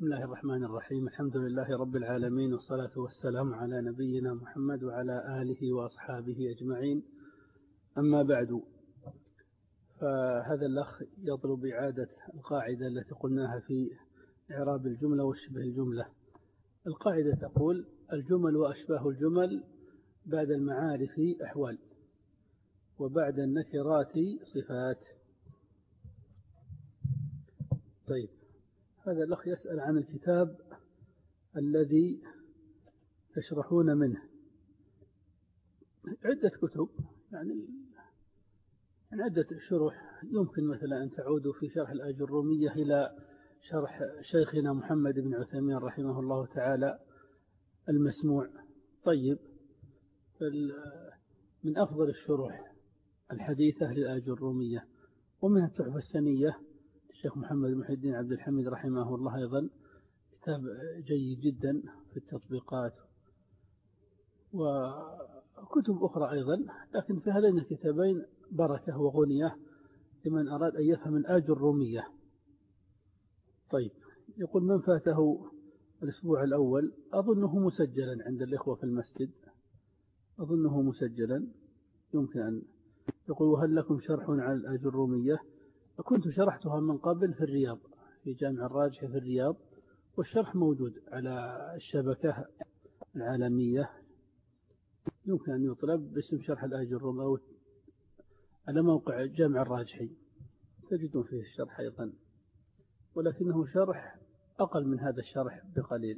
بسم الله الرحمن الرحيم. الحمد لله رب العالمين، والصلاة والسلام على نبينا محمد وعلى آله وأصحابه أجمعين. أما بعد، فهذا الأخ يطلب إعادة القاعدة التي قلناها في إعراب الجملة وشبه الجملة. القاعدة تقول: الجمل وأشباه الجمل بعد المعارف أحوال، وبعد النكرات صفات. طيب، هذا الأخ يسأل عن الكتاب الذي تشرحون منه. عدة كتب، يعني عدة شروح. يمكن مثلا أن تعودوا في شرح الآجرومية إلى شرح شيخنا محمد بن عثيمين رحمه الله تعالى المسموع. طيب، من أفضل الشروح الحديثة للآجرومية، ومنها التحفة السنية الشيخ محمد محي الدين عبد الحميد رحمه الله، أيضا كتاب جيد جدا في التطبيقات، وكتب أخرى أيضا. لكن في هذين الكتابين بركة وغنية لمن أراد أن يفهم الآجرومية. طيب، يقول: من فاته الأسبوع الأول، أظنه مسجلا عند الإخوة في المسجد، أظنه مسجلا، يمكن أن يقول: وهل لكم شرح على الآجرومية؟ كنت شرحتها من قبل في الرياض، في جامع الراجح في الرياض، والشرح موجود على الشبكة العالمية، يمكن أن يطلب باسم شرح الآجرومية، أو على موقع جامع الراجحي تجدون فيه الشرح أيضا، ولكنه شرح أقل من هذا الشرح بقليل.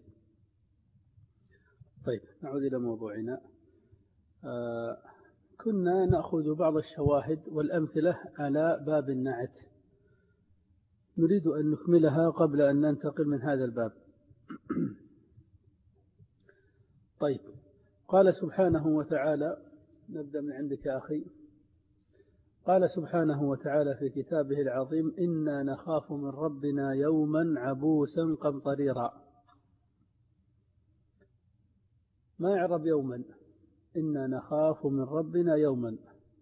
طيب، نعود إلى موضوعنا. كنا نأخذ بعض الشواهد والأمثلة على باب النعت، نريد أن نكملها قبل أن ننتقل من هذا الباب. طيب، قال سبحانه وتعالى، نبدأ من عندك يا أخي. قال سبحانه وتعالى في كتابه العظيم: إنا نخاف من ربنا يوما عبوسا قمطريرا. ما يعرب يوما؟ إنا نخاف من ربنا يوما.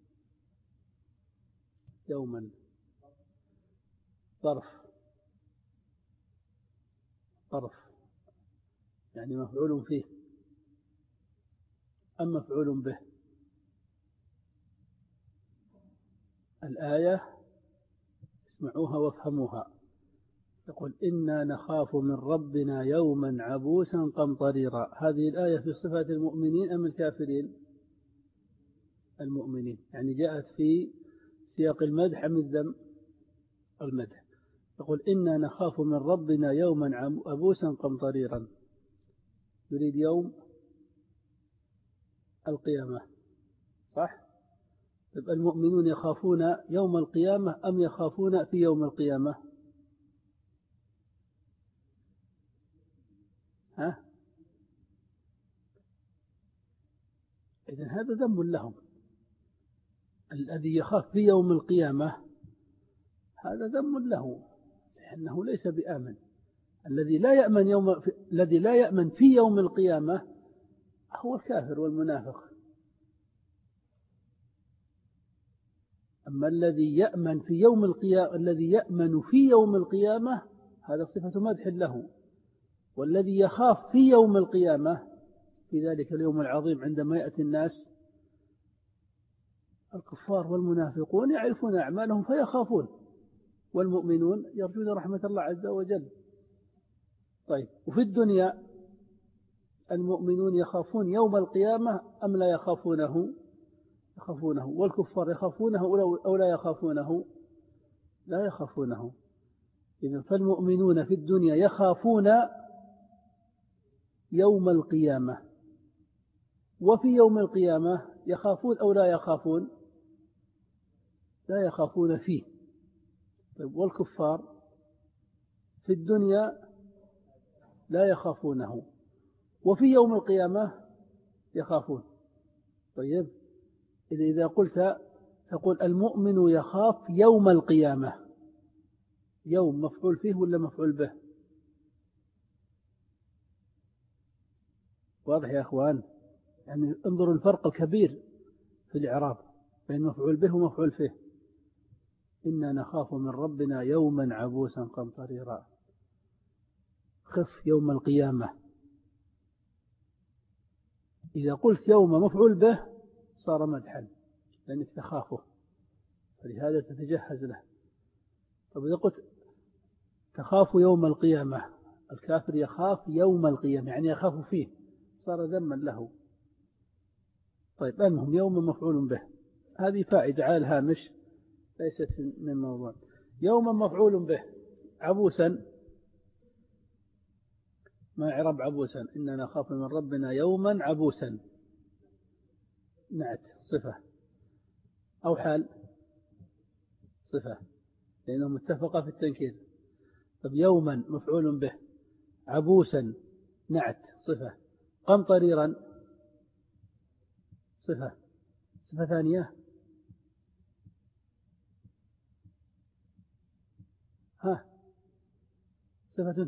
يوما ظرف يعني مفعول فيه أم مفعول به؟ الآية اسمعوها وافهموها. يقول: إنا نخاف من ربنا يوما عبوسا قمطريرا. هذه الآية في صفات المؤمنين أم الكافرين؟ المؤمنين، يعني جاءت في سياق المدح أم الذم؟ المدح. يقول: إنا نخاف من ربنا يوما عبوسا قمطريرا، يريد يوم القيامة، صح؟ طيب، المؤمنون يخافون يوم القيامة أم يخافون في يوم القيامة؟ إذن هذا ذنب لهم. الذي يخاف في يوم القيامة هذا ذنب له، لأنه ليس بآمن. الذي لا يأمن في يوم القيامة هو الكافر والمنافق. أما الذي يأمن في يوم القيامة هذا صفة مدح له. والذي يخاف في يوم القيامة في ذلك اليوم العظيم، عندما يأتي الناس الكفار والمنافقون يعرفون أعمالهم فيخافون، والمؤمنون يرجون رحمة الله عز وجل. طيب، وفي الدنيا المؤمنون يخافون يوم القيامة أم لا يخافونه؟ يخافونه. والكفار يخافونه أو لا يخافونه؟ لا يخافونه. إذن فالمؤمنون في الدنيا يخافون يوم القيامة، وفي يوم القيامة يخافون أو لا يخافون؟ لا يخافون فيه. طيب، والكفار في الدنيا لا يخافونه، وفي يوم القيامة يخافون. طيب، إذا قلت تقول المؤمن يخاف يوم القيامة، يوم مفعول فيه ولا مفعول به؟ واضح يا أخوان؟ يعني انظروا الفرق الكبير في الإعراب بين مفعول به ومفعول فيه. إنا نخاف من ربنا يوما عبوسا قمطريرا. خف يوم القيامة. إذا قلت يوم مفعول به صار مدحا لأنك تخافه، فلهذا تتجهز له. طب إذا قلت تخاف يوم القيامة، الكافر يخاف يوم القيامة يعني يخاف فيه، صار ذما له. طيب المهم يوم مفعول به، هذه فائدة على الهامش ليست من موضوع. يوم مفعول به عبوسا، ما يعرب عبوسا؟ إننا نخاف من ربنا يوما عبوسا، نعت صفة أو حال صفة لأنهم اتفقا في التنكير. طب يوما مفعول به، عبوسا نعت صفة، قمطريرا صفة ثانية، صفة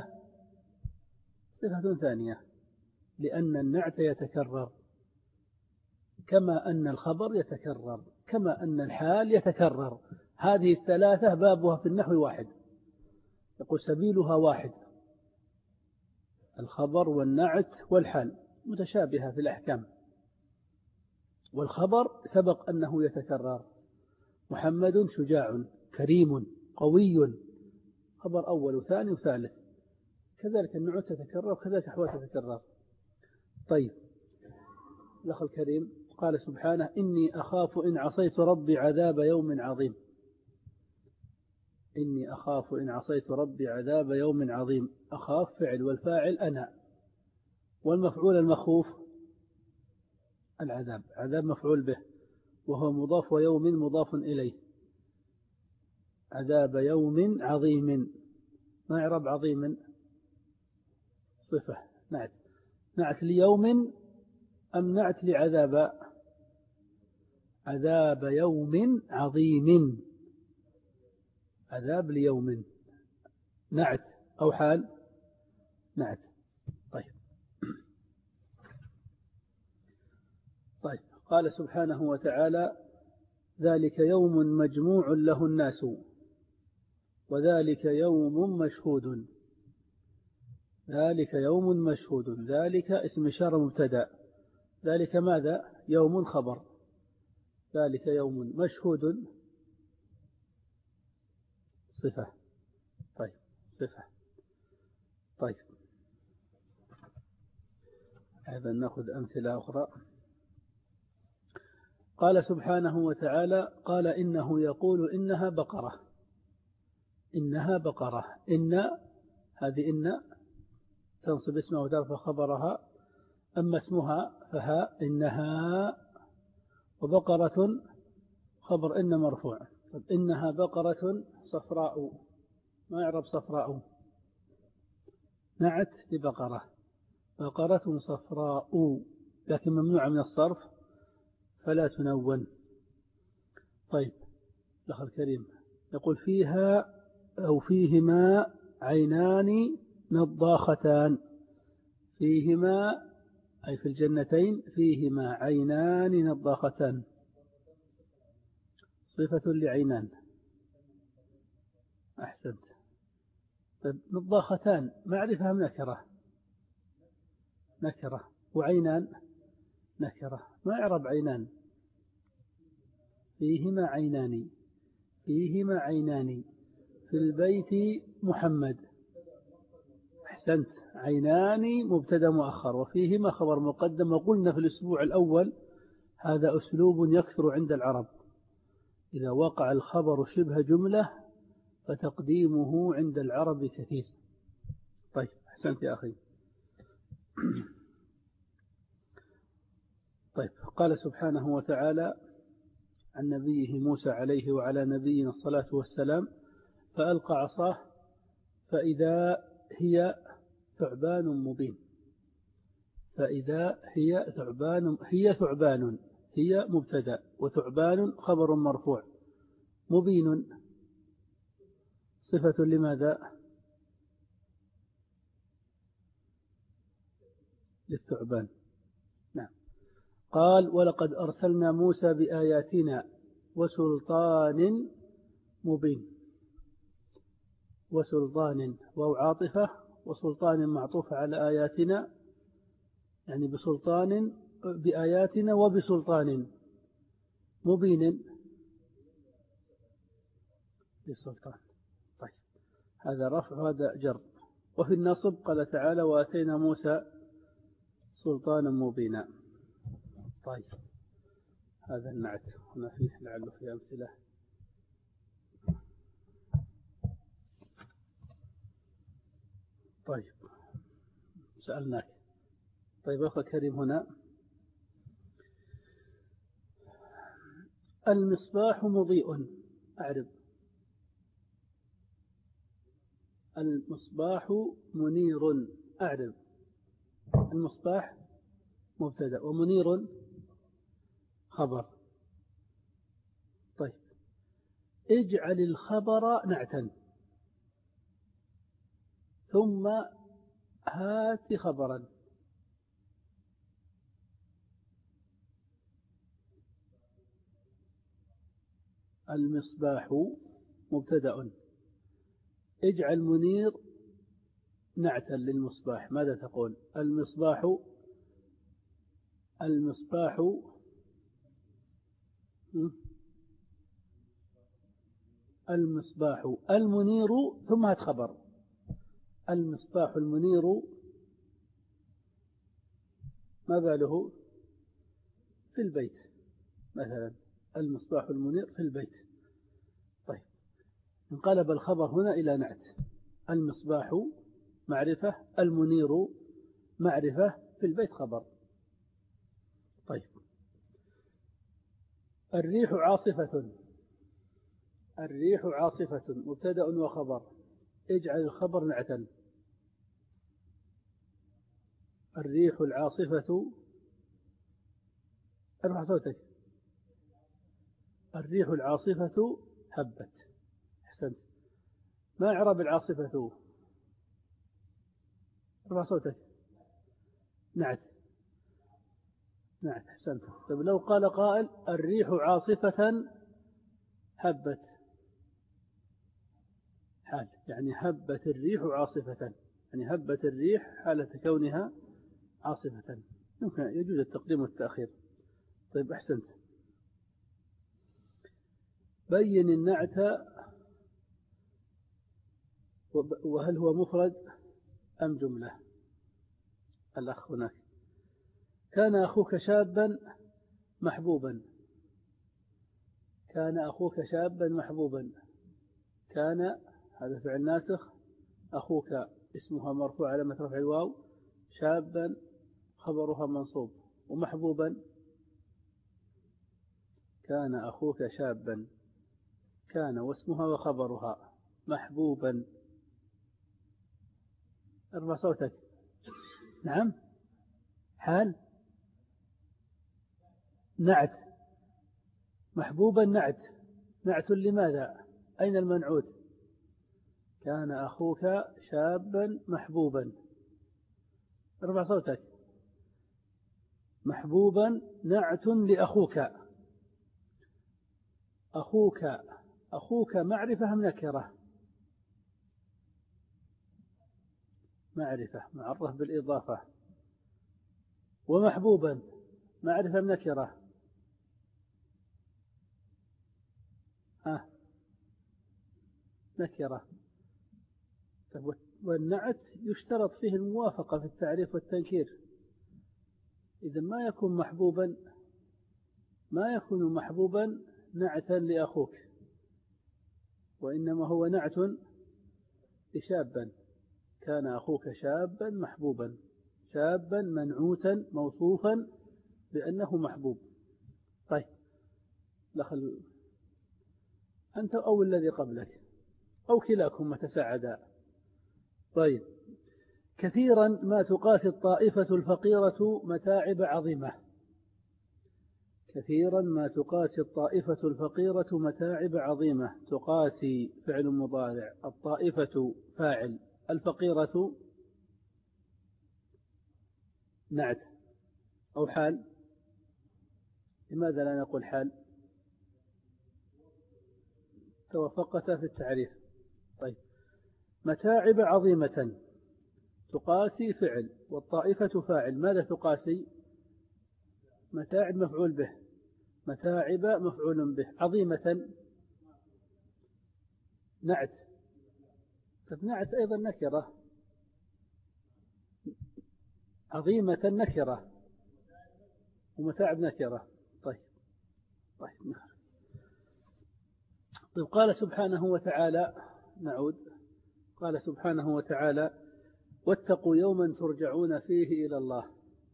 ثانية لأن النعت يتكرر كما أن الخبر يتكرر كما أن الحال يتكرر. هذه الثلاثة بابها في النحو واحد، يقول سبيلها واحد، الخبر والنعت والحال متشابهة في الأحكام. والخبر سبق أنه يتكرر، محمد شجاع كريم قوي، خبر أول وثاني وثالث. كذلك النعوت تتكرر وكذلك أحوال تتكرر. طيب الأخ الكريم قال سبحانه إني أخاف إن عصيت ربي عذاب يوم عظيم. إني أخاف إن عصيت ربي عذاب يوم عظيم، أخاف فعل والفاعل أنا، والمفعول المخوف العذاب، عذاب مفعول به وهو مضاف ويوم مضاف إليه. عذاب يوم عظيم، ما يعرب عظيم؟ صفة نعت ليوم أم نعت لعذاب؟ عذاب يوم عظيم، عذاب ليوم، نعت أو حال؟ نعت. طيب قال سبحانه وتعالى ذلك يوم مجموع له الناس وذلك يوم مشهود. ذلك يوم مشهود، ذلك اسم إشارة مبتدأ، ذلك ماذا؟ يوم خبر، ذلك يوم مشهود صفة. طيب صفة. طيب أيضا نأخذ أمثلة أخرى. قال سبحانه وتعالى قال إنه يقول إنها بقرة. إنها بقرة، إن هذه إن تنصب اسمها وترفع خبرها، أما اسمها فها إنها، وبقرة خبر إن مرفوع. طب إنها بقرة صفراء، ما يعرب صفراء؟ نعت لبقرة، بقرة صفراء لكن ممنوع من الصرف فلا تنون. طيب الأخ الكريم يقول فيها أو فيهما عينان نضاختان. فيهما أي في الجنتين فيهما عينان نضاختان، صفة لعينان. أحسنت. طيب نضاختان معرفة أم نكرة؟ نكرة. وعينان نكرة، ما يعرب عينان؟ فيهما عينان، فيهما عينان في البيت محمد. أحسنت. عينان مبتدا مؤخر وفيهما خبر مقدم. وقلنا في الأسبوع الأول هذا أسلوب يكثر عند العرب، إذا وقع الخبر شبه جملة فتقديمه عند العرب كثير. طيب أحسنت يا أخي. طيب قال سبحانه وتعالى عن نبيه موسى عليه وعلى نبينا الصلاة والسلام فألقى عصاه فإذا هي ثعبان مبين. فإذا هي ثعبان، هي ثعبان، هي مبتدأ وثعبان خبر مرفوع، مبين صفة لماذا؟ للثعبان. نعم. قال ولقد أرسلنا موسى بآياتنا وسلطان مبين. وسلطان واو عاطفة وسلطان معطوف على آياتنا، يعني بآياتنا وبسلطان مبين بسلطان. طيب هذا رفع وهذا جر. وفي النصب قال تعالى وآتينا موسى سلطانا مبينا. طيب هذا النعت هنا فيه لعله في أمثلة. طيب سألناك. طيب أخي الكريم هنا المصباح مضيء، أعرب. المصباح منير، أعرب. المصباح مبتدأ ومنير خبر. طيب اجعل الخبر نعتا ثم هات خبرا. المصباح مبتدأ، اجعل منير نعتا للمصباح، ماذا تقول؟ المصباح المنير ثم هات خبر. المصباح المنير ما باله في البيت مثلا، المصباح المنير في البيت. طيب انقلب الخبر هنا إلى نعت، المصباح معرفة، المنير معرفة، في البيت خبر. طيب الريح عاصفة، الريح عاصفة مبتدأ وخبر، اجعل الخبر نعتا. الريح العاصفة، ارفع صوتك. الريح العاصفة هبت. أحسنت. ما إعراب العاصفة؟ ارفع صوتك. نعت. نعت. أحسنت. طيب لو قال قائل الريح عاصفة هبت، حال، يعني هبت الريح عاصفة، يعني هبت الريح حالة كونها عاصفة، يمكن يجوز التقديم والتأخير. طيب أحسنت. بين النعت، وهل هو مفرد أم جملة؟ الأخ هناك. كان أخوك شابا محبوبا، كان أخوك شابا محبوبا، كان هذا فعل ناسخ، أخوك اسمها مرفوع علامة رفع الواو، شابا خبرها منصوب، ومحبوبا كان أخوك شابا، كان واسمها وخبرها محبوبا. ارفع صوتك. نعم. حال. نعت. محبوبا نعت. نعت لماذا؟ أين المنعوت؟ كان أخوك شابا محبوبا. ارفع صوتك. محبوبا نعت لأخوك. أخوك معرفة أم نكرة؟ معرفة معرف بالإضافة. ومحبوبا معرفة أم نكرة؟ نكرة. والنعت يشترط فيه الموافقة في التعريف والتنكير، إذا ما يكون محبوبا نعتا لأخوك، وإنما هو نعت لشابا. كان أخوك شابا محبوبا، شابا منعوتا موصوفا بأنه محبوب. طيب دخل أنت أو الذي قبلك أو كلاكم تساعدا. طيب كثيرا ما تقاسي الطائفة الفقيرة متاعب عظيمة. كثيرا ما تقاسي الطائفة الفقيرة متاعب عظيمة. تقاسي فعل مضارع، الطائفة فاعل، الفقيرة نعت أو حال. لماذا لا نقول حال؟ توافقتا في التعريف. طيب متاعب عظيمة تقاسي فعل والطائفة فاعل. ماذا تقاسي؟ متاعب مفعول به، متاعب مفعول به. عظيمة نعت، نعت أيضا نكرة، عظيمة نكرة ومتاعب نكرة. طيب قال سبحانه وتعالى، نعود، قال سبحانه وتعالى: واتقوا يوما ترجعون فيه إلى الله.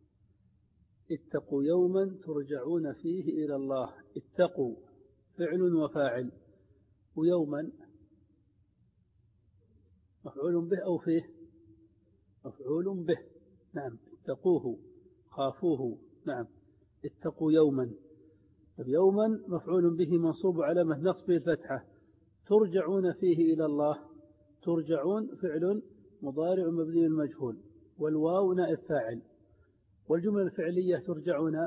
اتقوا يوما ترجعون فيه إلى الله. اتقوا فعل وفاعل، ويوما مفعول به أو فيه مفعول به. نعم، اتقوه خافوه. نعم، اتقوا يوما. يوما مفعول به منصوب علامة نصبه الفتحة. ترجعون فيه إلى الله. ترجعون فعل مضارع مبني المجهول، والواو نائب فاعل. والجملة الفعلية ترجعون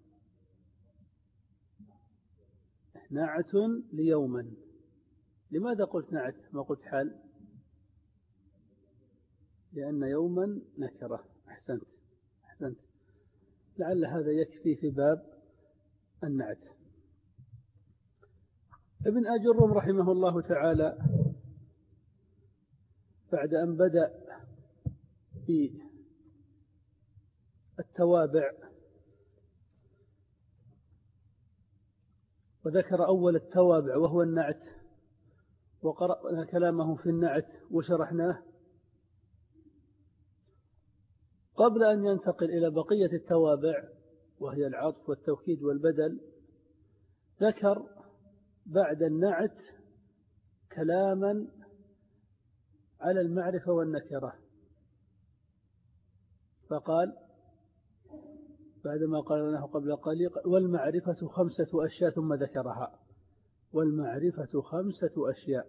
نعت ليوما. لماذا قلت نعت ما قلت حال؟ لأن يوما نكرة. أحسنت. لعل هذا يكفي في باب النعت. ابن أجرم رحمه الله تعالى بعد أن بدأ في التوابع وذكر أول التوابع وهو النعت، وقرأنا كلامه في النعت وشرحناه، قبل أن ينتقل إلى بقية التوابع وهي العطف والتوكيد والبدل، ذكر بعد النعت كلاما على المعرفة والنكرة. فقال بعدما قال له قبل قليل: والمعرفة 5 أشياء، ثم ذكرها. والمعرفة 5 أشياء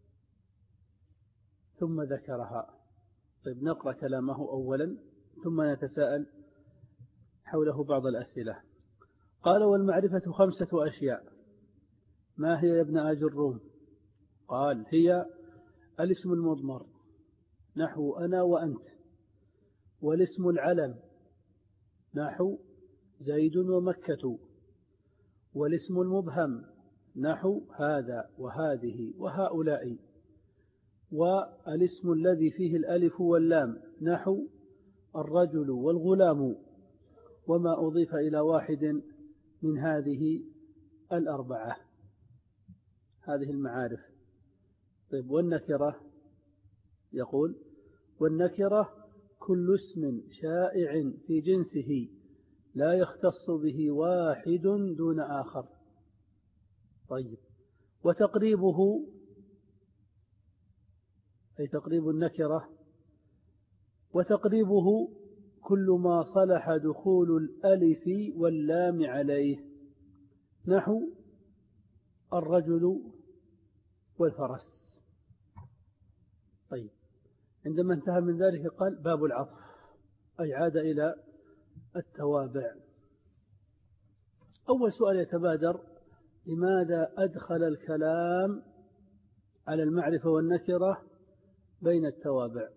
ثم ذكرها. طيب، نقرأ كلامه أولا ثم نتساءل حوله بعض الأسئلة. قال: والمعرفة 5 أشياء. ما هي يا ابن أجرم؟ قال: هي الاسم المضمر نحو أنا وأنت، والاسم العلم نحو زيد ومكة، والاسم المبهم نحو هذا وهذه وهؤلاء، والاسم الذي فيه الألف واللام نحو الرجل والغلام، وما أضيف إلى واحد من هذه ال4. هذه المعارف. طيب، والنكرة؟ يقول: والنكرة كل اسم شائع في جنسه لا يختص به واحد دون آخر. طيب، وتقريبه أي تقريب النكرة، وتقريبه كل ما صلح دخول الألف واللام عليه نحو الرجل والفرس. طيب، عندما انتهى من ذلك قال: باب العطف، أي عاد إلى التوابع. أول سؤال يتبادر: لماذا أدخل الكلام على المعرفة والنكرة بين التوابع؟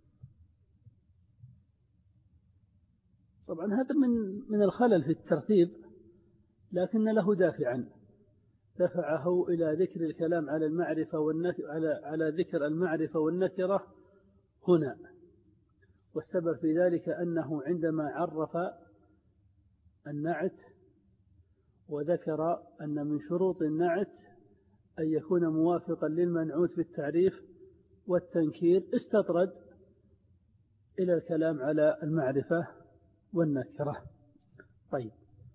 طبعا هذا من الخلل في الترتيب، لكن له دافعا دفعه إلى ذكر الكلام على المعرفة على ذكر المعرفة والنكرة هنا. والسبب في ذلك أنه عندما عرف النعت وذكر أن من شروط النعت أن يكون موافقا للمنعوت في التعريف والتنكير، استطرد إلى الكلام على المعرفة والنكرة. طيب،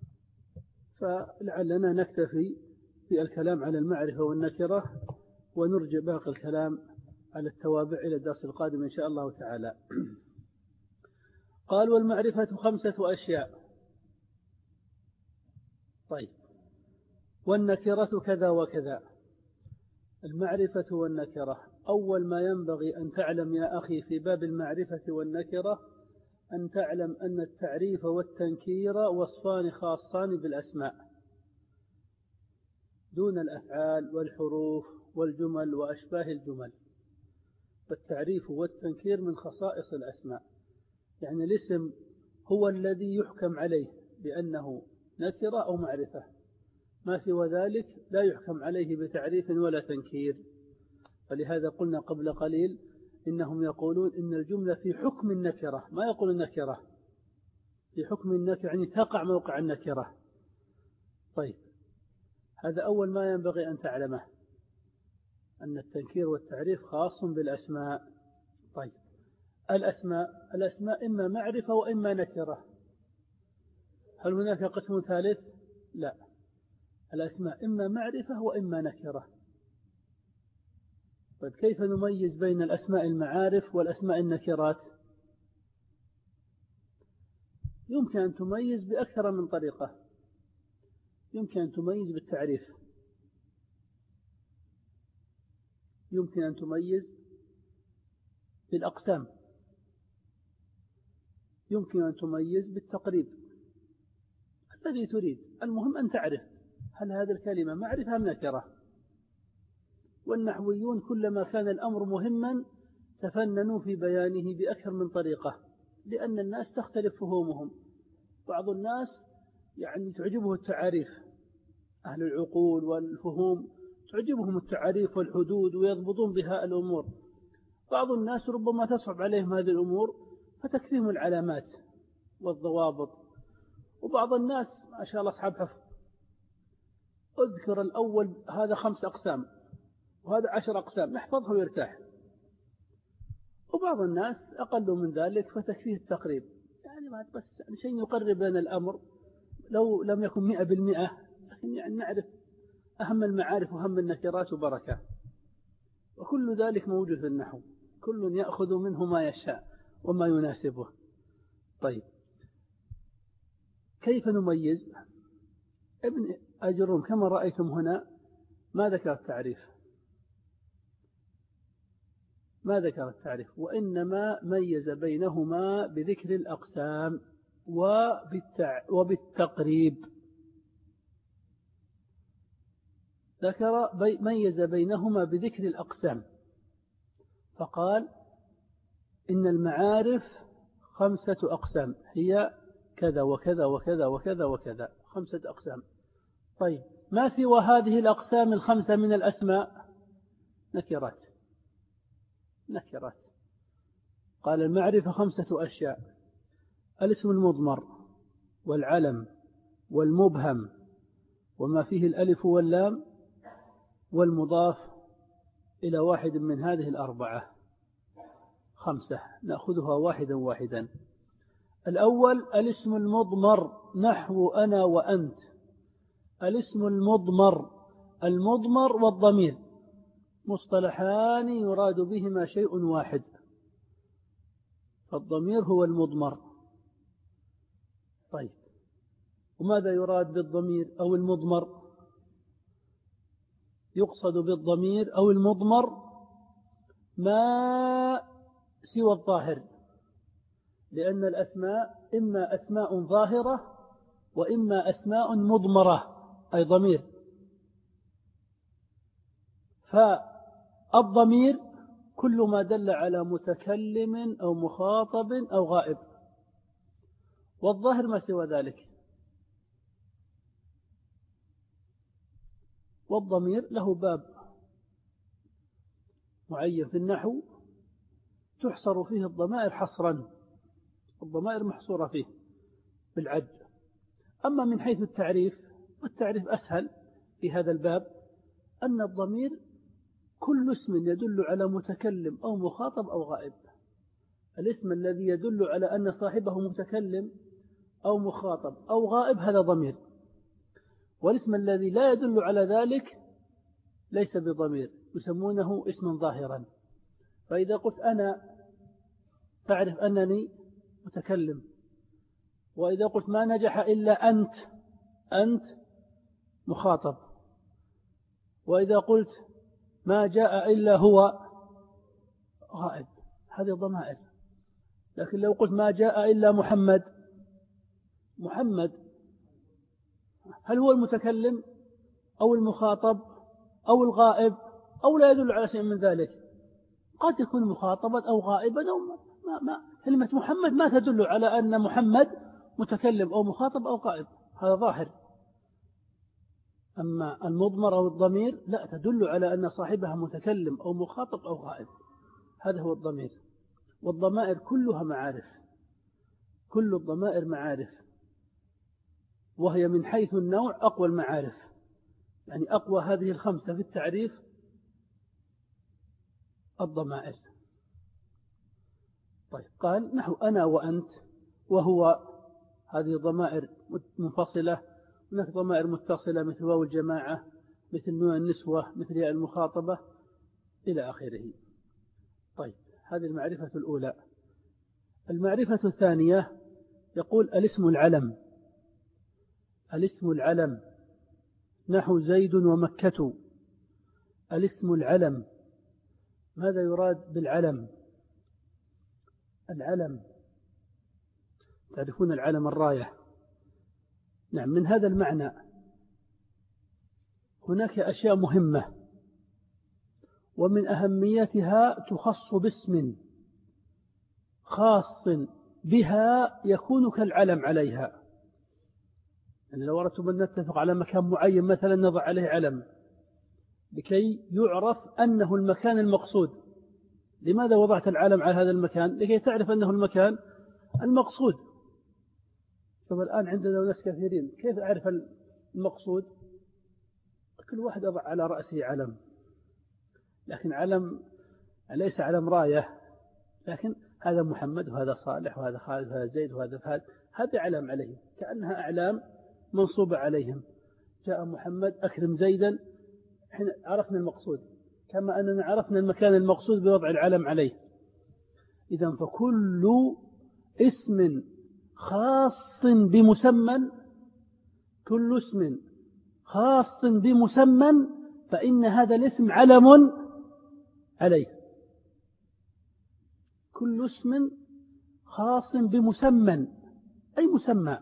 فلعلنا نكتفي في الكلام على المعرفة والنكرة، ونرجع باقي الكلام على التوابع إلى الدرس القادم إن شاء الله تعالى. قال: والمعرفة 5 أشياء. طيب، والنكرة كذا وكذا. المعرفة والنكرة، أول ما ينبغي أن تعلم يا أخي في باب المعرفة والنكرة أن تعلم أن التعريف والتنكير وصفان خاصان بالأسماء دون الأفعال والحروف والجمل وأشباه الجمل. والتعريف والتنكير من خصائص الأسماء، يعني الاسم هو الذي يحكم عليه بأنه نكرة أو معرفة، ما سوى ذلك لا يحكم عليه بتعريف ولا تنكير. فلهذا قلنا قبل قليل إنهم يقولون إن الجملة في حكم النكرة، ما يقول النكرة، في حكم النكرة يعني تقع موقع النكرة. طيب، هذا أول ما ينبغي أن تعلمه، أن التنكير والتعريف خاص بالأسماء. طيب، الأسماء إما معرفة وإما نكرة. هل هناك قسم ثالث؟ لا، الأسماء إما معرفة وإما نكرة. طيب، كيف نميز بين الأسماء المعارف والأسماء النكرات؟ يمكن أن تميز بأكثر من طريقة. يمكن أن تميز بالتعريف، يمكن أن تميز بالأقسام، يمكن أن تميز بالتقريب الذي تريد. المهم أن تعرف هل هذه الكلمة معرفة أم نكرة. والنحويون كلما كان الأمر مهما تفننوا في بيانه بأكثر من طريقة، لأن الناس تختلف فهومهم. بعض الناس يعني تعجبه التعاريف، أهل العقول والفهوم تعجبهم التعاريف والحدود ويضبطون بها الأمور. بعض الناس ربما تصعب عليهم هذه الأمور فتكفيهم العلامات والضوابط. وبعض الناس ما شاء الله أصحاب حفظ، أذكر الأول هذا 5 أقسام وهذا 10 أقسام، يحفظها ويرتاح. وبعض الناس أقل من ذلك فتكفيه التقريب، يعني بس شيء يقرب لنا الأمر لو لم يكن 100%، لكن يعني نعرف أهم المعارف وأهم النكرات وبركة. وكل ذلك موجود في النحو، كل يأخذ منه ما يشاء وما يناسبه. طيب، كيف نميز؟ ابن أجرم كما رأيتم هنا ما ذكر التعريف، ما ذكر التعريف، وإنما ميز بينهما بذكر الأقسام وبالتقريب. ميز بينهما بذكر الأقسام، فقال إن المعارف 5 أقسام، هي كذا وكذا وكذا وكذا وكذا، 5 أقسام. طيب، ما سوى هذه الأقسام 5 من الأسماء نكرات. قال المعرفة 5 أشياء: الاسم المضمر والعلم والمبهم وما فيه الألف واللام والمضاف إلى واحد من هذه 4. 5 نأخذها واحدا واحدا. الأول الاسم المضمر، نحو أنا وأنت. الاسم المضمر والضمير مصطلحان يراد بهما شيء واحد، فالضمير هو المضمر. طيب، وماذا يراد بالضمير أو المضمر؟ يقصد بالضمير أو المضمر ما سوى الظاهر، لأن الأسماء إما أسماء ظاهرة وإما أسماء مضمرة أي ضمير. فالضمير كل ما دل على متكلم أو مخاطب أو غائب، والظاهر ما سوى ذلك. والضمير له باب معين في النحو تحصر فيه الضمائر حصرا، الضمائر محصورة فيه بالعد. أما من حيث التعريف، والتعريف أسهل في هذا الباب، أن الضمير كل اسم يدل على متكلم أو مخاطب أو غائب. الاسم الذي يدل على أن صاحبه متكلم أو مخاطب أو غائب هذا ضمير، والاسم الذي لا يدل على ذلك ليس بضمير، يسمونه اسما ظاهرا. فإذا قلت أنا تعرف أنني متكلم، وإذا قلت ما نجح إلا أنت مخاطب، وإذا قلت ما جاء إلا هو غائب، هذه ضمائر. لكن لو قلت ما جاء إلا محمد، هل هو المتكلم أو المخاطب أو الغائب أو لا يدل على شيء من ذلك؟ قد يكون مخاطبا أو غائبا أو كلمة محمد ما تدل على أن محمد متكلم أو مخاطب أو غائب، هذا ظاهر. أما المضمر أو الضمير لا، تدل على أن صاحبها متكلم أو مخاطب أو غائب، هذا هو الضمير. والضمائر كلها معارف، كل الضمائر معارف، وهي من حيث النوع أقوى المعارف، يعني أقوى هذه الخمسة في التعريف الضمائر. طيب قال نحو أنا وأنت وهو، هذه ضمائر منفصلة. هناك ضمائر متصلة مثل واو الجماعة، مثل نوع النسوة، مثل ياء المخاطبة إلى آخره. طيب هذه المعرفة الأولى. المعرفة الثانية يقول الاسم العلم. الاسم العلم نحو زيد ومكة. الاسم العلم، ماذا يراد بالعلم؟ العلم تعرفون العلم الراية، نعم، من هذا المعنى. هناك أشياء مهمة ومن أهميتها تخص باسم خاص بها يكون كالعلم عليها. يعني لو أردتم أن نتفق على مكان معين مثلا نضع عليه علم لكي يعرف أنه المكان المقصود. لماذا وضعت العلم على هذا المكان؟ لكي تعرف أنه المكان المقصود. طب الآن عندنا ناس كثيرين، كيف أعرف المقصود؟ كل واحد يضع على رأسه علم، لكن علم ليس علم راية، لكن هذا محمد وهذا صالح وهذا خالد وهذا زيد وهذا فهد، هذا علم عليه، كأنها أعلام منصوبة عليهم. جاء محمد، أكرم زيدا، حين عرفنا المقصود، كما أننا عرفنا المكان المقصود بوضع العلم عليه. إذن فكل اسم خاص بمسمى، كل اسم خاص بمسمى فإن هذا الاسم علم عليه. كل اسم خاص بمسمى أي مسمى.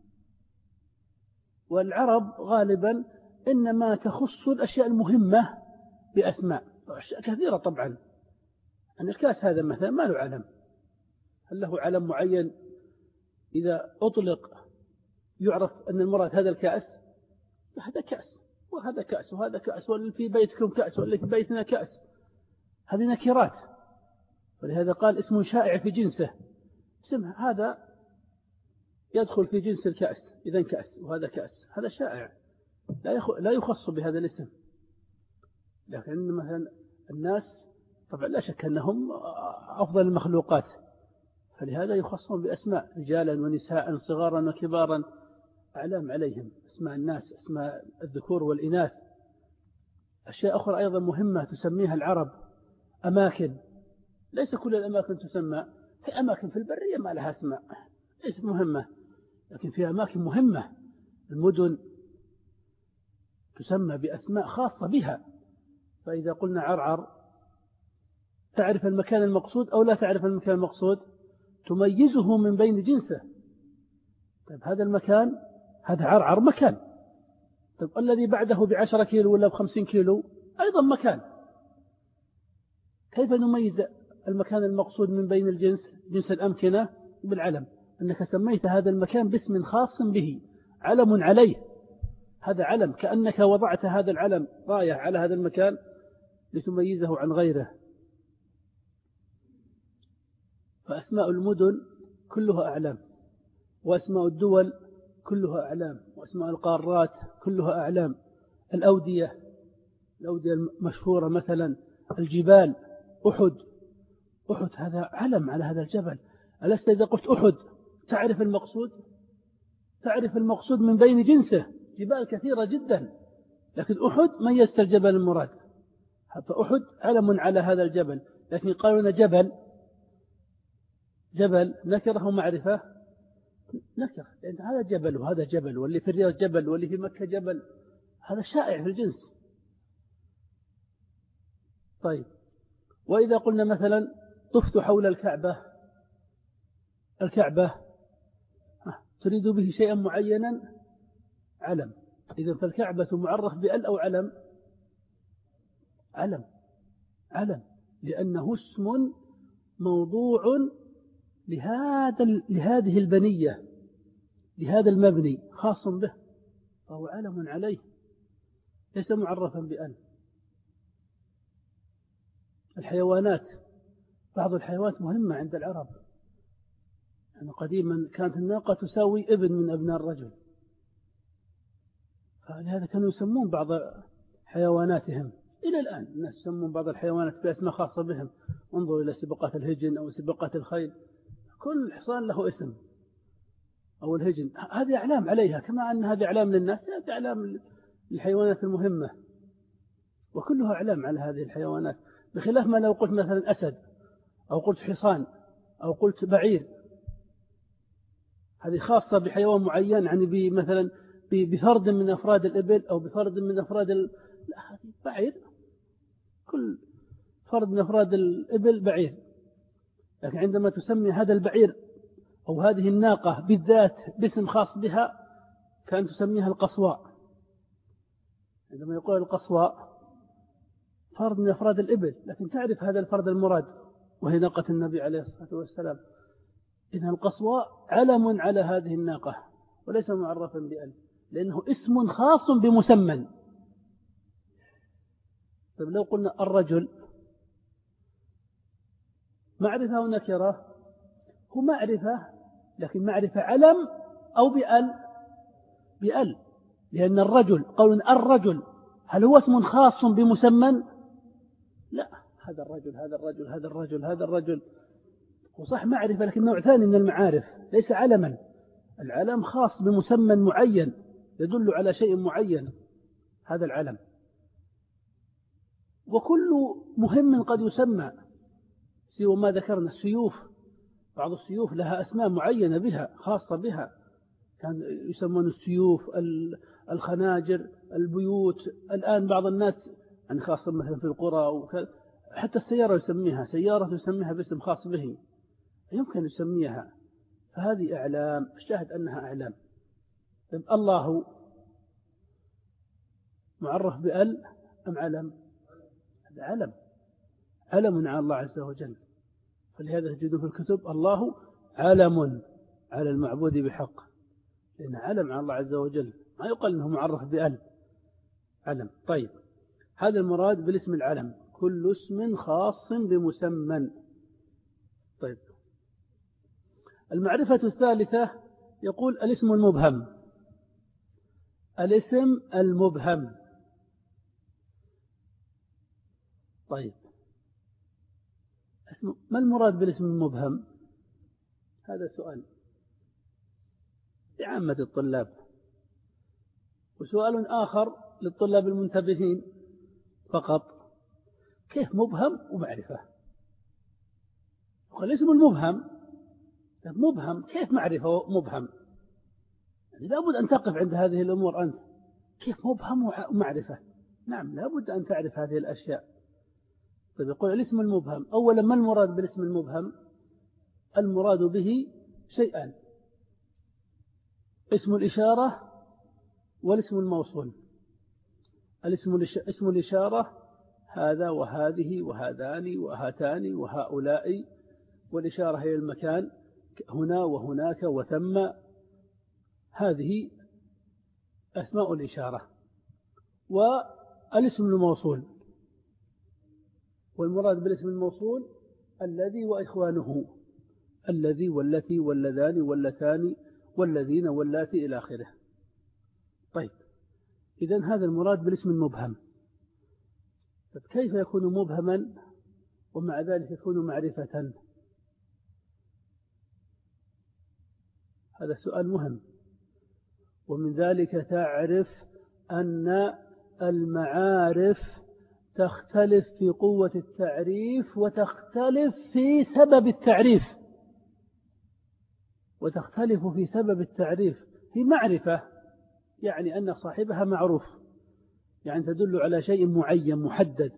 والعرب غالبا إنما تخص الأشياء المهمة بأسماء، أشياء كثيرة طبعا. أن الكاس هذا مثلا ما له علم، هل له علم معين إذا أطلق يعرف أن المراد هذا الكأس؟ هذا كأس وهذا كأس وهذا كأس، واللي في بيتكم كأس واللي في بيتنا كأس، هذه نكرات. ولهذا قال اسم شائع في جنسه، اسم هذا يدخل في جنس الكأس، إذن كأس وهذا كأس، هذا شائع لا يخص بهذا الاسم. لكن مثلا الناس طبعا لا شك أنهم أفضل المخلوقات، فلهذا يخصون بأسماء، رجالا ونساء صغارا وكبارا، أعلام عليهم، اسماء الناس، اسماء الذكور والإناث. أشياء أخرى أيضا مهمة تسميها العرب، أماكن، ليس كل الأماكن تسمى، في أماكن في البرية ما لها اسماء ليست مهمة، لكن في أماكن مهمة، المدن تسمى بأسماء خاصة بها. فإذا قلنا عرعر، تعرف المكان المقصود أو لا تعرف المكان المقصود؟ تميزه من بين جنسه. طيب هذا المكان، هذا عرعر مكان، طيب الذي بعده ب10 كيلو ولا ب50 كيلو أيضا مكان. كيف نميز المكان المقصود من بين الجنس، جنس الأمكنة؟ بالعلم، أنك سميت هذا المكان باسم خاص به، علم عليه، هذا علم، كأنك وضعت هذا العلم راية على هذا المكان لتميزه عن غيره. فأسماء المدن كلها أعلام، وأسماء الدول كلها أعلام، وأسماء القارات كلها أعلام. الأودية المشهورة مثلا، الجبال، أحد هذا علم على هذا الجبل. ألست إذا قلت أحد تعرف المقصود؟ تعرف المقصود من بين جنسه، جبال كثيرة جدا، لكن أحد ميزت الجبل المراد، فأحد علم على هذا الجبل. لكن قالوا لنا جبل نكره معرفة، نكره، لأن هذا جبل وهذا جبل، واللي في الرياض جبل واللي في مكة جبل، هذا شائع في الجنس. طيب وإذا قلنا مثلا طفت حول الكعبة تريد به شيئا معينا، علم. إذا فالكعبة معرف بأل أو علم؟ علم. لأنه اسم موضوع لهذه البنية، لهذا المبني خاص به، فهو علم عليه ليس معرفا بأن. الحيوانات، بعض الحيوانات مهمة عند العرب، يعني قديما كانت الناقة تساوي ابن من أبناء الرجل، فلهذا كانوا يسمون بعض حيواناتهم. إلى الآن الناس يسمون بعض الحيوانات بأسماء خاصة بهم، انظروا إلى سباقات الهجن أو سباقات الخيل، كل حصان له اسم، أو الهجن، هذه أعلام عليها، كما أن هذه أعلام للناس، هذه أعلام للحيوانات المهمة، وكلها أعلام على هذه الحيوانات، بخلاف ما لو قلت مثلا أسد أو قلت حصان أو قلت بعير، هذه خاصة بحيوان معين، يعني مثلا بفرد من أفراد الإبل أو بفرد من أفراد لا، هذه بعير، كل فرد من أفراد الإبل بعير. لكن عندما تسمي هذا البعير أو هذه الناقة بالذات باسم خاص بها، كان تسميها القصواء. عندما يقول القصواء فرد من أفراد الإبل، لكن تعرف هذا الفرد المراد وهي ناقة النبي عليه الصلاة والسلام. إذن القصواء علم على هذه الناقة وليس معرفا بأل، لأنه اسم خاص بمسمى. طيب لو قلنا الرجل، معرفة ونكرة، هو معرفة، لكن معرفة علم أو بأل، لأن الرجل، قول الرجل، هل هو اسم خاص بمسمى؟ لا، هذا الرجل هذا الرجل هذا الرجل هذا الرجل، وصح معرفة لكن نوع ثاني من المعارف، ليس علما. العلم خاص بمسمى معين يدل على شيء معين، هذا العلم. وكل مهم قد يسمى، سوى ما ذكرنا. السيوف، بعض السيوف لها أسماء معينة بها، خاصة بها، كان يسمون السيوف، الخناجر، البيوت. الآن بعض الناس يعني خاصة مثلا في القرى، حتى السيارة يسميها سيارة، يسميها باسم خاص به، يمكن يسميها. فهذه أعلام، الشاهد أنها أعلام. الله معرف بأل أم علم؟ هذا علم، علم على الله عز وجل. فلهذا تجدون في الكتب الله علم على المعبود بحق، لأنه علم على الله عز وجل، ما يقال أنه معرف بأل، علم. طيب، هذا المراد بالاسم العلم، كل اسم خاص بمسمى. طيب، المعرفة الثالثة يقول الاسم المبهم. الاسم المبهم. طيب، ما المراد بالاسم المبهم؟ هذا سؤال لعامة الطلاب، وسؤال آخر للطلاب المنتبهين فقط، كيف مبهم ومعرفة؟ الاسم المبهم مبهم، كيف معرفة مبهم؟ يعني لابد أن تقف عند هذه الأمور أنت، كيف مبهم ومعرفة؟ نعم، لابد أن تعرف هذه الأشياء. طيب، يقول الاسم المبهم، أولا ما المراد بالاسم المبهم؟ المراد به شيئان: اسم الإشارة والاسم الموصول. اسم الإشارة هذا وهذه وهذان وهاتان وهؤلاء، والإشارة هي المكان، هنا وهناك وثم، هذه أسماء الإشارة. والاسم الموصول، والمراد بالاسم الموصول الذي وإخوانه، الذي والتي واللذان واللتان والذين واللاتي إلى آخره. طيب، إذن هذا المراد بالاسم المبهم. كيف يكون مبهما ومع ذلك يكون معرفة؟ هذا سؤال مهم. ومن ذلك تعرف أن المعارف تختلف في قوة التعريف، وتختلف في سبب التعريف، وتختلف في سبب التعريف. في معرفة يعني أن صاحبها معروف، يعني تدل على شيء معين محدد.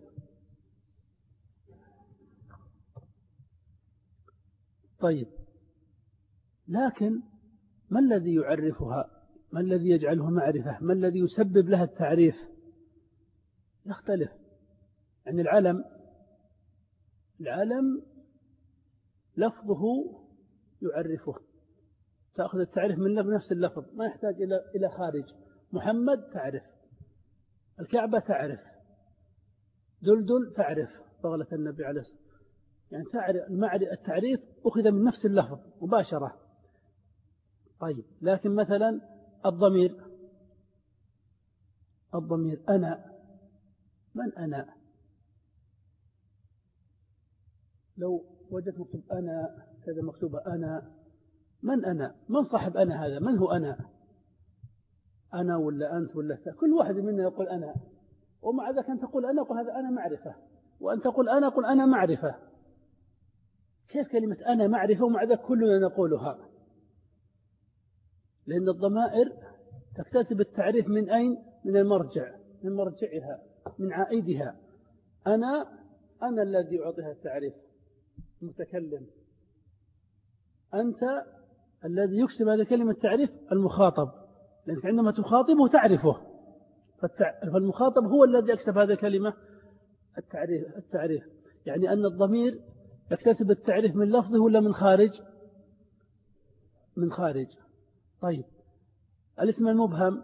طيب، لكن ما الذي يعرفها؟ ما الذي يجعله معرفة؟ ما الذي يسبب لها التعريف؟ يختلف. يعني العلم العلم لفظه يعرفه، تأخذ التعريف من نفس اللفظ، ما يحتاج إلى خارج. محمد تعرف، الكعبة تعرف، دلدل تعرف، بغلة النبي عليه الصلاة والسلام، يعني التعريف أخذ من نفس اللفظ مباشرة. طيب، لكن مثلا الضمير أنا، من أنا؟ لو وجدت مكتوب أنا كذا مكتوبة أنا، من أنا؟ من صاحب أنا هذا؟ من هو أنا ولا أنت ولا كل واحد منا يقول أنا، ومع ذلك أن تقول أنا، قل هذا أنا معرفة، وأن تقول أنا، قل أنا معرفة. كيف كلمة أنا معرفة ومع ذلك كلنا نقولها؟ لأن الضمائر تكتسب التعريف من أين؟ من المرجع، من مرجعها، من عائدها. أنا الذي أعطيها التعريف، المتكلم. أنت الذي يكسب هذه الكلمة التعريف، المخاطب، لأنك عندما تخاطبه تعرفه، فالمخاطب هو الذي يكسب هذه الكلمة التعريف. يعني أن الضمير يكتسب التعريف من لفظه ولا من خارج؟ من خارج. طيب، الاسم المبهم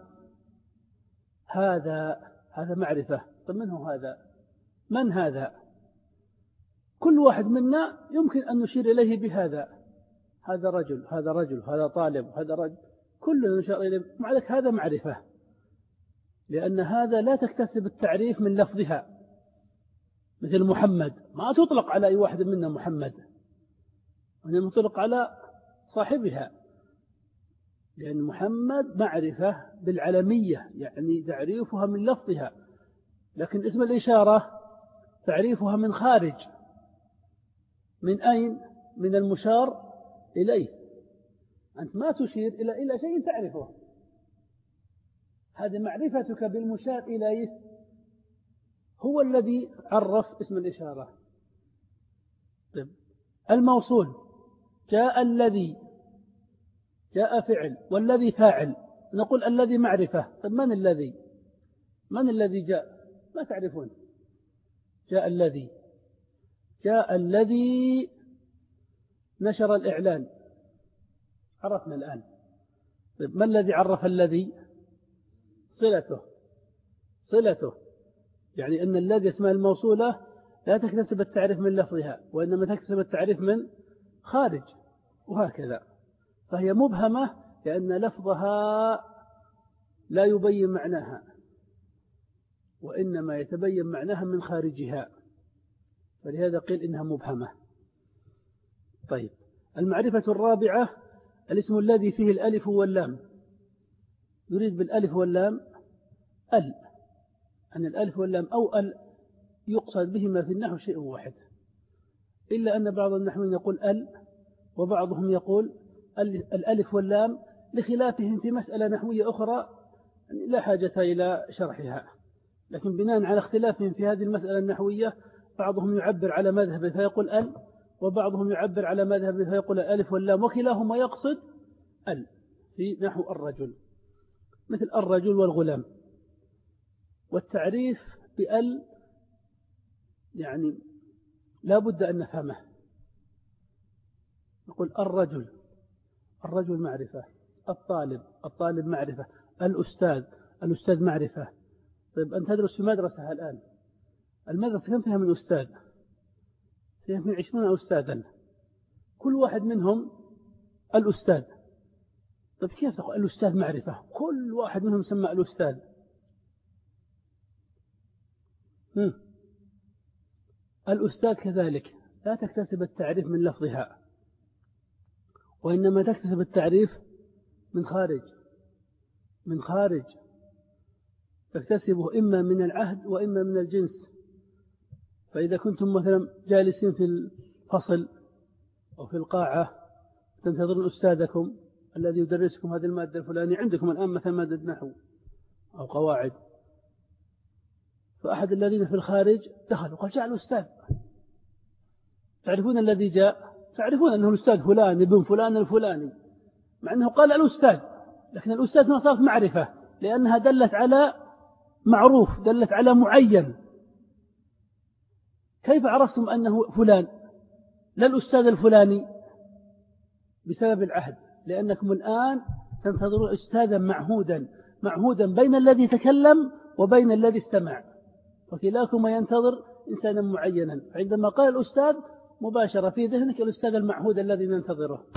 هذا معرفة. طيب، من هو هذا؟ من هذا؟ كل واحد منا يمكن أن نشير إليه بهذا، هذا رجل، هذا رجل، هذا طالب، هذا رجل، كلنا نشير إليه، مع ذلك هذا معرفة، لأن هذا لا تكتسب التعريف من لفظها. مثل محمد ما تطلق على أي واحد منا محمد، وإنما تطلق على صاحبها، لأن محمد معرفة بالعلمية، يعني تعريفها من لفظها. لكن اسم الإشارة تعريفها من خارج، من أين؟ من المشار إليه. أنت ما تشير إلى شيء تعرفه، هذه معرفتك بالمشار إليه هو الذي عرف اسم الإشارة. طيب، الموصول جاء الذي، جاء فعل والذي فاعل، نقول الذي معرفة. طيب، من الذي جاء؟ ما تعرفون. جاء الذي نشر الإعلان، عرفنا الآن. طيب، ما الذي عرف الذي؟ صلته، يعني أن الذي اسمها الموصولة لا تكتسب التعريف من لفظها، وإنما تكتسب التعريف من خارج، وهكذا. فهي مبهمة لأن لفظها لا يبين معناها، وإنما يتبين معناها من خارجها، فلهذا قيل إنها مبهمة. طيب، المعرفة الرابعة الاسم الذي فيه الألف واللام. يريد بالألف واللام أن الألف واللام أو يقصد بهما في النحو شيء واحد، إلا أن بعض النحويين يقول وبعضهم يقول الألف واللام، لخلافهم في مسألة نحوية أخرى لا حاجة إلى شرحها، لكن بناء على اختلافهم في هذه المسألة النحوية بعضهم يعبر على مذهبه فيقول وبعضهم يعبر على مذهبه فيقول الألف واللام، وكلاهما يقصد في نحو الرجل، مثل الرجل والغلام. والتعريف يعني لا بد أن نفهمه. نقول الرجل معرفة، الطالب معرفة، الأستاذ معرفة. طيب، أنت تدرس في مدرسة الآن، المدرسة كم فيها من أستاذ؟ فيها من 20 أستاذا، كل واحد منهم الأستاذ. طيب، كيف تقول الأستاذ معرفة؟ كل واحد منهم يسمى الأستاذ. الأستاذ كذلك لا تكتسب التعريف من لفظها، وإنما تكتسب التعريف من خارج تكتسبه إما من العهد وإما من الجنس. فإذا كنتم مثلا جالسين في الفصل أو في القاعة تنتظرون أستاذكم الذي يدرسكم هذه المادة الفلانية، عندكم الآن مثلا مادة نحو أو قواعد، فأحد الذين في الخارج دخل وقال جاء الأستاذ. تعرفون الذي جاء؟ تعرفون أنه الأستاذ فلان ابن فلان الفلاني، مع أنه قال الأستاذ، لكن الأستاذ ما صارت معرفة، لأنها دلت على معروف، دلت على معين. كيف عرفتم أنه فلان لا الأستاذ الفلاني؟ بسبب العهد، لأنكم الآن تنتظرون أستاذا معهودا بين الذي تكلم وبين الذي استمع، وكلاكما ينتظر إنسانا معينا. عندما قال الأستاذ مباشرة في ذهنك الأستاذ المعهود الذي ننتظره.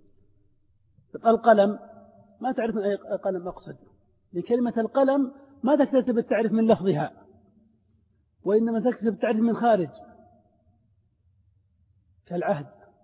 القلم ما تعرف من أي قلم أقصد، لكلمة القلم ما تكتسب التعريف من لفظها، وإنما تكتسب التعريف من خارج، كالعهد.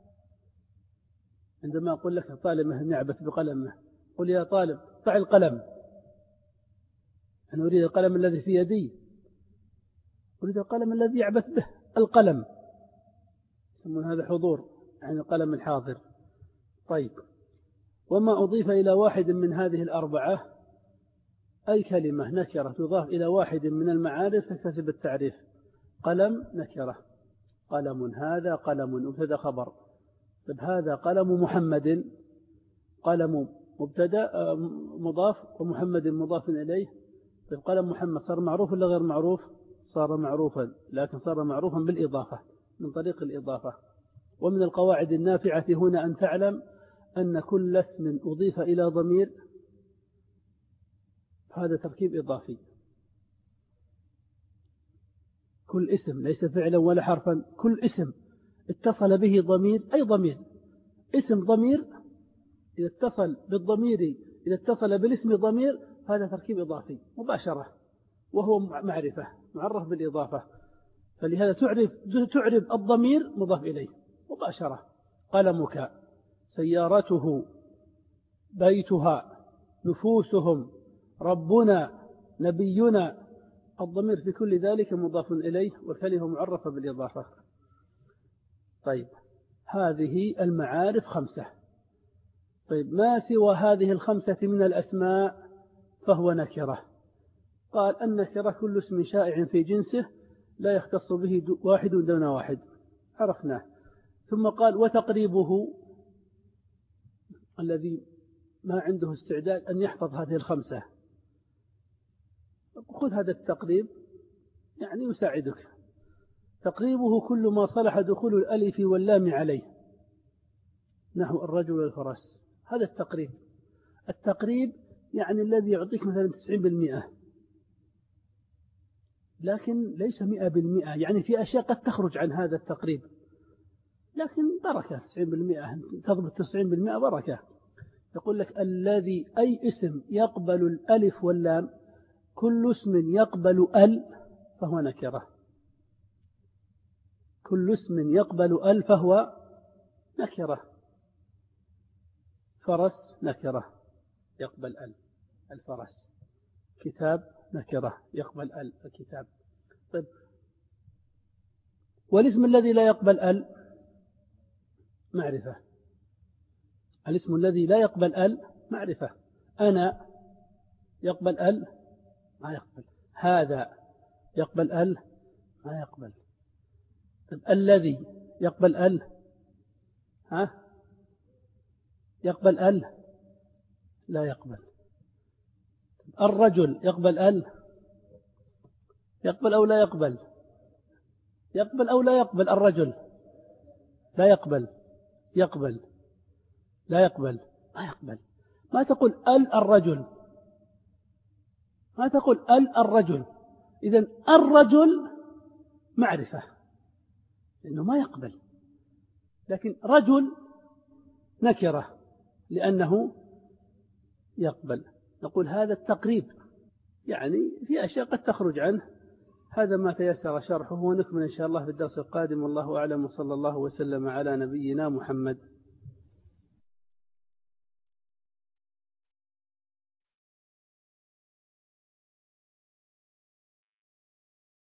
عندما أقول لك طالب نعبث بقلمه، قل يا طالب ضع القلم، أنا أريد القلم الذي في يدي، أريد القلم الذي يعبث به، القلم، يسمون هذا حضور، يعني القلم الحاضر. طيب، وما أضيف إلى واحد من هذه الأربعة أي كلمة نكرة تضاف إلى واحد من المعارف تكتسب التعريف. قلم نكرة، قلم، هذا قلم مبتدأ خبر. طيب هذا قلم محمد، قلم مبتدأ مضاف ومحمد مضاف إليه. طيب قلم محمد صار معروف ولا غير معروف؟ صار معروفا، لكن صار معروفا بالإضافة، من طريق الإضافة. ومن القواعد النافعة هنا أن تعلم أن كل اسم أضيف إلى ضمير هذا تركيب إضافي. كل اسم ليس فعلا ولا حرفا، كل اسم اتصل به ضمير، أي ضمير، اسم ضمير إذا اتصل بالضمير، إذا اتصل بالاسم ضمير، هذا تركيب إضافي مباشرة، وهو معرفة معرف بالإضافة. فلهذا تعرف الضمير مضاف إليه مباشرة. قلمك، سيارته، بيتها، نفوسهم، ربنا، نبينا، الضمير في كل ذلك مضاف إليه، والكلمة معرفة بالإضافة. طيب هذه المعارف 5. طيب ما سوى هذه 5 من الأسماء فهو نكرة. قال النكرة كل اسم شائع في جنسه لا يختص به واحد دون واحد، عرفناه. ثم قال وتقريبه، الذي ما عنده استعداد أن يحفظ هذه 5 خذ هذا التقريب، يعني يساعدك. تقريبه كل ما صلح دخول الألف واللام عليه، نحو الرجل والفرس، هذا التقريب. التقريب يعني الذي يعطيك مثلا 90%، لكن ليس 100%، يعني في أشياء قد تخرج عن هذا التقريب، لكن بركة 90%، تضبط 90% بركة. يقول لك الذي، أي اسم يقبل الألف واللام، كل اسم يقبل ال فهو نكرة، كل اسم يقبل ال فهو نكرة. فرس نكرة يقبل ال، الفرس. كتاب نكرة يقبل ال، الكتاب. طيب والاسم الذي لا يقبل ال معرفة، الاسم الذي لا يقبل ال معرفة. أنا يقبل ال ما يقبل، هذا يقبل ال ما يقبل. طيب الذي يقبل ال، يقبل ال لا يقبل. الرجل يقبل ال، يقبل أو لا يقبل؟ يقبل أو لا يقبل؟ الرجل لا يقبل، يقبل لا يقبل ما يقبل. ما تقول ال الرجل، ما تقول ال الرجل. إذن الرجل معرفة لأنه ما يقبل، لكن رجل نكرة لأنه يقبل. نقول هذا التقريب، يعني في أشياء قد تخرج عنه. هذا ما تيسر شرحه، ونكمل إن شاء الله في الدرس القادم. والله أعلم، وصلى الله وسلم على نبينا محمد.